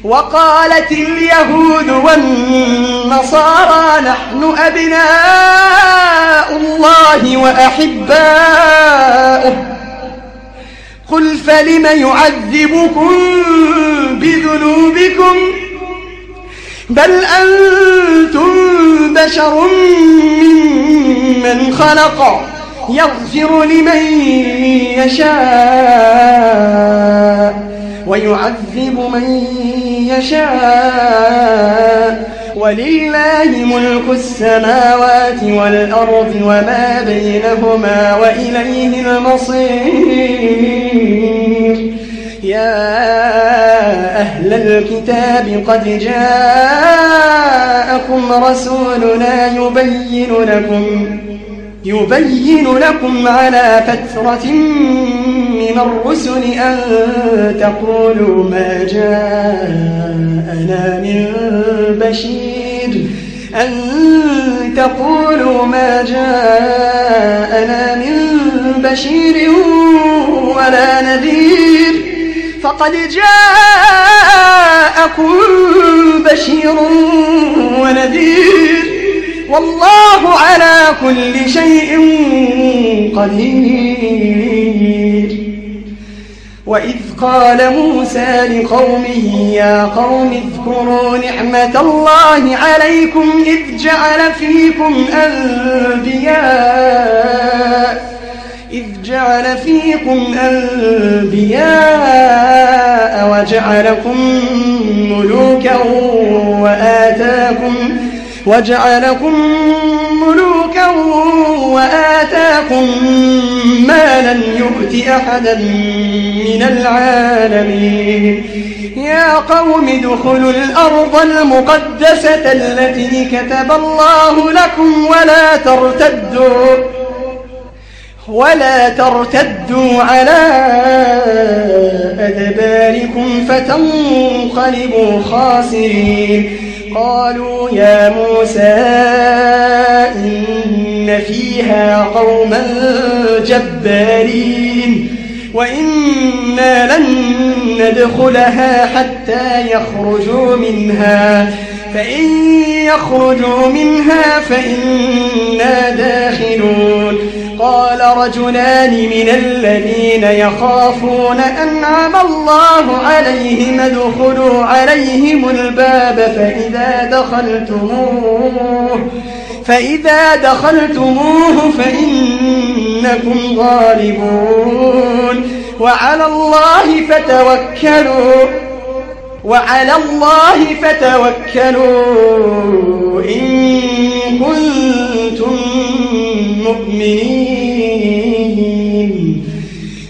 وقالت اليهود والنصارى نحن أبناء الله وأحباؤه قل فلم يعذبكم بذنوبكم بل أنتم بشر ممن خلق يغفر لمن يشاء ويعذب من يشاء ولله ملك السماوات والأرض وما بينهما وإليه المصير يا أهل الكتاب قد جاءكم رسولنا يبين لكم على فترة من الرسل أن تقولوا ما جاءنا من بشير ولا نذير فقد جاءكم بشير ونذير والله على كل شيء قدير وإذ قال موسى لقومه يا قوم اذكروا نعمة الله عليكم إذ جعل فيكم أنبياء وجعلكم ملوكا وآتاكم ما لم يؤت أحدا من العالمين يا قوم ادخلوا الأرض المقدسة التي كتب الله لكم ولا ترتدوا على أدباركم فتنقلبوا خاسرين قالوا يا موسى إن فيها قوما جبارين وإنا لن ندخلها حتى يخرجوا منها فإن يخرجوا منها فإنا داخلون قال رجلان من الذين يخافون أنعم الله عليهم ادخلوا عليهم الباب فإذا دخلتموه فإنكم غالبون وعلى الله فتوكلوا إن